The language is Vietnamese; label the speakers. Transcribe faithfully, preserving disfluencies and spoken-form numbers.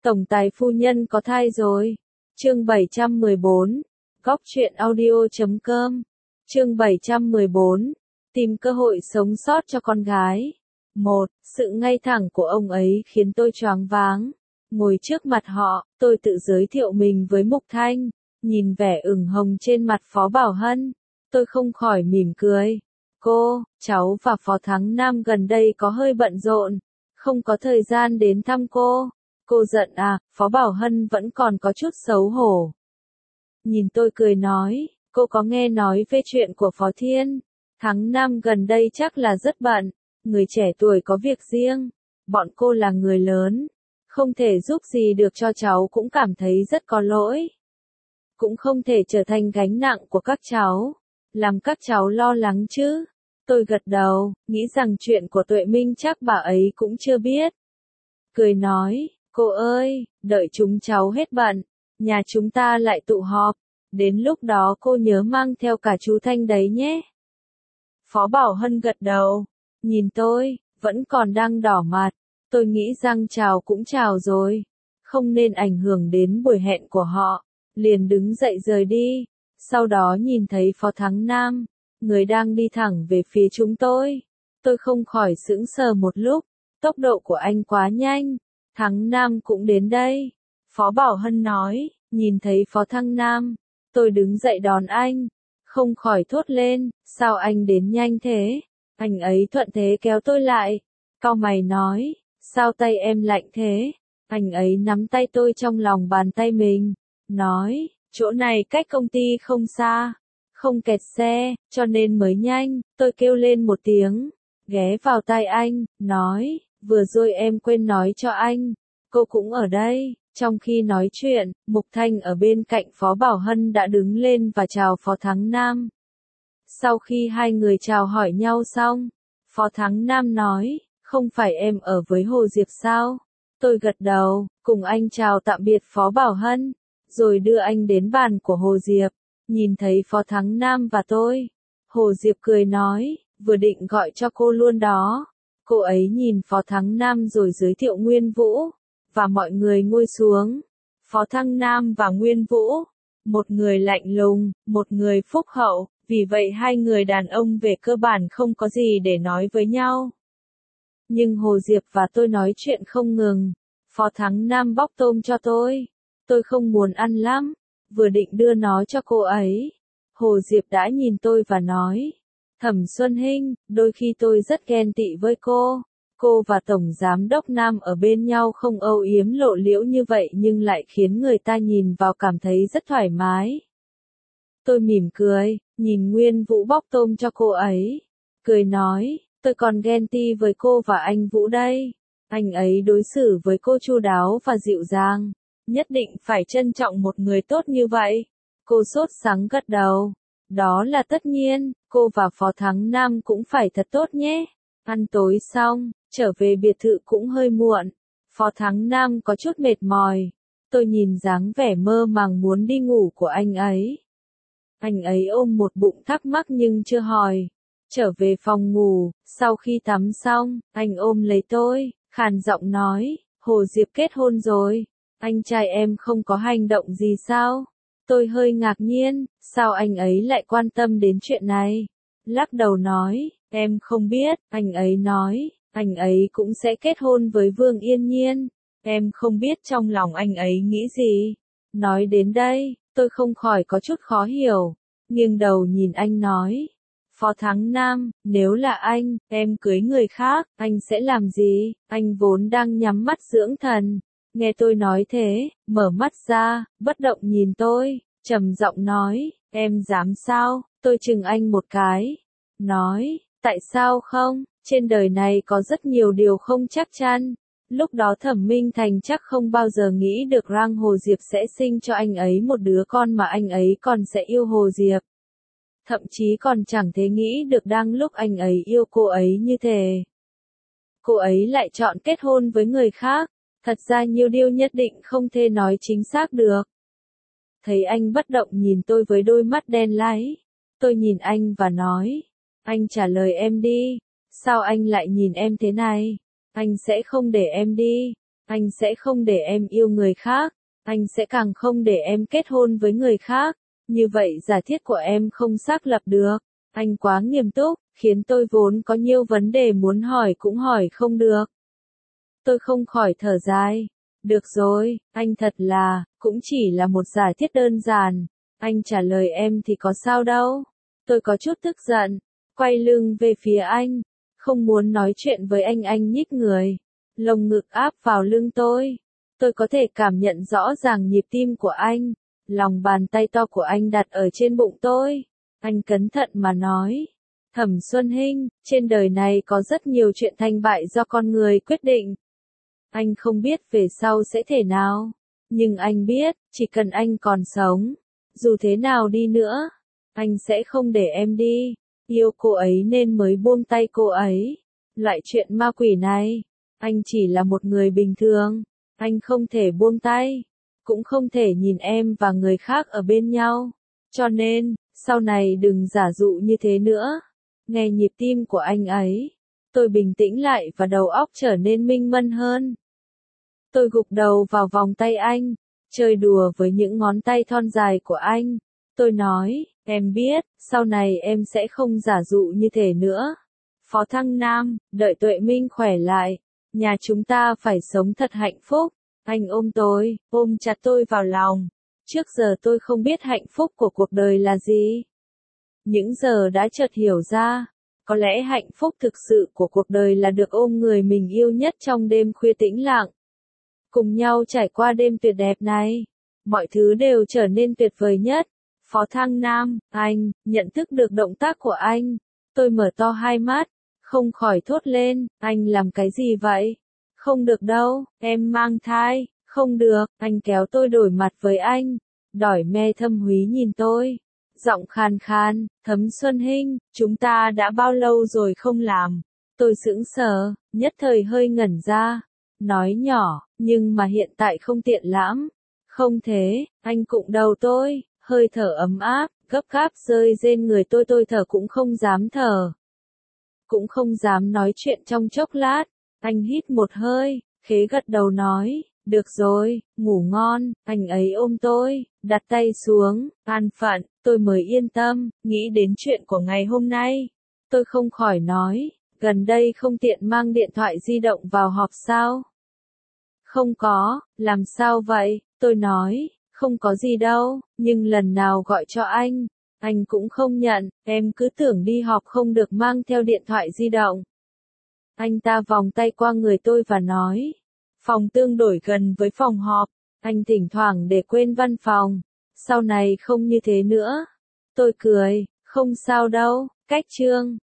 Speaker 1: Tổng tài phu nhân có thai rồi. Chương bảy trăm mười bốn. Góc truyện audio chấm com. Chương bảy trăm mười bốn. Tìm cơ hội sống sót cho con gái. Một, sự ngay thẳng của ông ấy khiến tôi choáng váng. Ngồi trước mặt họ, tôi tự giới thiệu mình với Mục Thanh. Nhìn vẻ ửng hồng trên mặt Phó Bảo Hân, tôi không khỏi mỉm cười. Cô, cháu và Phó Thắng Nam gần đây có hơi bận rộn, không có thời gian đến thăm cô. Cô giận à? Phó Bảo Hân vẫn còn có chút xấu hổ. Nhìn tôi cười nói, cô có nghe nói về chuyện của Phó Thiên? Thắng Nam gần đây chắc là rất bận, người trẻ tuổi có việc riêng, bọn cô là người lớn, không thể giúp gì được cho cháu cũng cảm thấy rất có lỗi. Cũng không thể trở thành gánh nặng của các cháu, làm các cháu lo lắng chứ. Tôi gật đầu, nghĩ rằng chuyện của Tuệ Minh chắc bà ấy cũng chưa biết. Cười nói, cô ơi, đợi chúng cháu hết bận, nhà chúng ta lại tụ họp, đến lúc đó cô nhớ mang theo cả chú Thanh đấy nhé. Phó Bảo Hân gật đầu, nhìn tôi, vẫn còn đang đỏ mặt, tôi nghĩ rằng chào cũng chào rồi, không nên ảnh hưởng đến buổi hẹn của họ, liền đứng dậy rời đi, sau đó nhìn thấy Phó Thắng Nam, người đang đi thẳng về phía chúng tôi, tôi không khỏi sững sờ một lúc, tốc độ của anh quá nhanh. Thắng Nam cũng đến đây. Phó Bảo Hân nói, nhìn thấy Phó Thắng Nam, tôi đứng dậy đón anh, không khỏi thốt lên, sao anh đến nhanh thế? Anh ấy thuận thế kéo tôi lại, cau mày nói, sao tay em lạnh thế? Anh ấy nắm tay tôi trong lòng bàn tay mình, nói, chỗ này cách công ty không xa, không kẹt xe, cho nên mới nhanh. Tôi kêu lên một tiếng, ghé vào tai anh, nói, vừa rồi em quên nói cho anh, cô cũng ở đây. Trong khi nói chuyện, Mục Thanh ở bên cạnh Phó Bảo Hân đã đứng lên và chào Phó Thắng Nam. Sau khi hai người chào hỏi nhau xong, Phó Thắng Nam nói, không phải em ở với Hồ Diệp sao? Tôi gật đầu, cùng anh chào tạm biệt Phó Bảo Hân, rồi đưa anh đến bàn của Hồ Diệp. Nhìn thấy Phó Thắng Nam và tôi, Hồ Diệp cười nói, vừa định gọi cho cô luôn đó. Cô ấy nhìn Phó Thắng Nam rồi giới thiệu Nguyên Vũ, và mọi người ngồi xuống. Phó Thắng Nam và Nguyên Vũ, một người lạnh lùng, một người phúc hậu, vì vậy hai người đàn ông về cơ bản không có gì để nói với nhau. Nhưng Hồ Diệp và tôi nói chuyện không ngừng. Phó Thắng Nam bóc tôm cho tôi. Tôi không muốn ăn lắm, vừa định đưa nó cho cô ấy. Hồ Diệp đã nhìn tôi và nói, Thẩm Xuân Hinh, đôi khi tôi rất ghen tị với cô. Cô và Tổng Giám đốc Nam ở bên nhau không âu yếm lộ liễu như vậy nhưng lại khiến người ta nhìn vào cảm thấy rất thoải mái. Tôi mỉm cười, nhìn Nguyên Vũ bóc tôm cho cô ấy. Cười nói, tôi còn ghen tị với cô và anh Vũ đây. Anh ấy đối xử với cô chu đáo và dịu dàng. Nhất định phải trân trọng một người tốt như vậy. Cô sốt sắng gật đầu. Đó là tất nhiên, cô và Phó Thắng Nam cũng phải thật tốt nhé. Ăn tối xong, trở về biệt thự cũng hơi muộn. Phó Thắng Nam có chút mệt mỏi. Tôi nhìn dáng vẻ mơ màng muốn đi ngủ của anh ấy. Anh ấy ôm một bụng thắc mắc nhưng chưa hỏi. Trở về phòng ngủ, sau khi tắm xong, anh ôm lấy tôi, khàn giọng nói, Hồ Diệp kết hôn rồi. Anh trai em không có hành động gì sao? Tôi hơi ngạc nhiên, sao anh ấy lại quan tâm đến chuyện này? Lắc đầu nói, em không biết. Anh ấy nói, anh ấy cũng sẽ kết hôn với Vương Yên Nhiên. Em không biết trong lòng anh ấy nghĩ gì. Nói đến đây, tôi không khỏi có chút khó hiểu. Nghiêng đầu nhìn anh nói, Phó Thắng Nam, nếu là anh, em cưới người khác, anh sẽ làm gì? Anh vốn đang nhắm mắt dưỡng thần. Nghe tôi nói thế, mở mắt ra, bất động nhìn tôi, trầm giọng nói, em dám sao? Tôi chừng anh một cái. Nói, tại sao không? Trên đời này có rất nhiều điều không chắc chắn. Lúc đó Thẩm Minh Thành chắc không bao giờ nghĩ được rằng Hồ Diệp sẽ sinh cho anh ấy một đứa con mà anh ấy còn sẽ yêu Hồ Diệp. Thậm chí còn chẳng thể nghĩ được đang lúc anh ấy yêu cô ấy như thế. Cô ấy lại chọn kết hôn với người khác. Thật ra nhiều điều nhất định không thể nói chính xác được. Thấy anh bất động nhìn tôi với đôi mắt đen láy. Tôi nhìn anh và nói, anh trả lời em đi. Sao anh lại nhìn em thế này? Anh sẽ không để em đi. Anh sẽ không để em yêu người khác. Anh sẽ càng không để em kết hôn với người khác. Như vậy giả thiết của em không xác lập được. Anh quá nghiêm túc, khiến tôi vốn có nhiều vấn đề muốn hỏi cũng hỏi không được. Tôi không khỏi thở dài. Được rồi, anh thật là, cũng chỉ là một giả thiết đơn giản. Anh trả lời em thì có sao đâu. Tôi có chút tức giận, quay lưng về phía anh. Không muốn nói chuyện với anh anh nhích người. Lồng ngực áp vào lưng tôi. Tôi có thể cảm nhận rõ ràng nhịp tim của anh. Lòng bàn tay to của anh đặt ở trên bụng tôi. Anh cẩn thận mà nói. Thẩm Xuân Hinh, trên đời này có rất nhiều chuyện thành bại do con người quyết định. Anh không biết về sau sẽ thế nào. Nhưng anh biết, chỉ cần anh còn sống, dù thế nào đi nữa, anh sẽ không để em đi. Yêu cô ấy nên mới buông tay cô ấy. Loại chuyện ma quỷ này, anh chỉ là một người bình thường. Anh không thể buông tay, cũng không thể nhìn em và người khác ở bên nhau. Cho nên, sau này đừng giả dụ như thế nữa. Nghe nhịp tim của anh ấy, tôi bình tĩnh lại và đầu óc trở nên minh mẫn hơn. Tôi gục đầu vào vòng tay anh, chơi đùa với những ngón tay thon dài của anh. Tôi nói, em biết, sau này em sẽ không giả dụ như thế nữa. Phó Thăng Nam, đợi Tuệ Minh khỏe lại, nhà chúng ta phải sống thật hạnh phúc. Anh ôm tôi, ôm chặt tôi vào lòng. Trước giờ tôi không biết hạnh phúc của cuộc đời là gì. Những giờ đã chợt hiểu ra, có lẽ hạnh phúc thực sự của cuộc đời là được ôm người mình yêu nhất trong đêm khuya tĩnh lặng. Cùng nhau trải qua đêm tuyệt đẹp này. Mọi thứ đều trở nên tuyệt vời nhất. Phó Thăng Nam, anh, nhận thức được động tác của anh. Tôi mở to hai mắt, không khỏi thốt lên, anh làm cái gì vậy? Không được đâu, em mang thai. Không được, anh kéo tôi đổi mặt với anh. Đỏi me thâm húy nhìn tôi. Giọng khàn khàn, Thấm Xuân Hinh, chúng ta đã bao lâu rồi không làm? Tôi sững sờ, nhất thời hơi ngẩn ra. Nói nhỏ, nhưng mà hiện tại không tiện lắm. Không thế, anh cụng đầu tôi, hơi thở ấm áp, gấp gáp rơi trên người tôi tôi thở cũng không dám thở. Cũng không dám nói chuyện trong chốc lát. Anh hít một hơi, khế gật đầu nói, được rồi, ngủ ngon. Anh ấy ôm tôi, đặt tay xuống, an phận, tôi mới yên tâm, nghĩ đến chuyện của ngày hôm nay. Tôi không khỏi nói, gần đây không tiện mang điện thoại di động vào họp sao? Không có, làm sao vậy? Tôi nói, không có gì đâu, nhưng lần nào gọi cho anh, anh cũng không nhận, em cứ tưởng đi họp không được mang theo điện thoại di động. Anh ta vòng tay qua người tôi và nói, phòng tương đổi gần với phòng họp, anh thỉnh thoảng để quên văn phòng, sau này không như thế nữa. Tôi cười, không sao đâu, cách chương.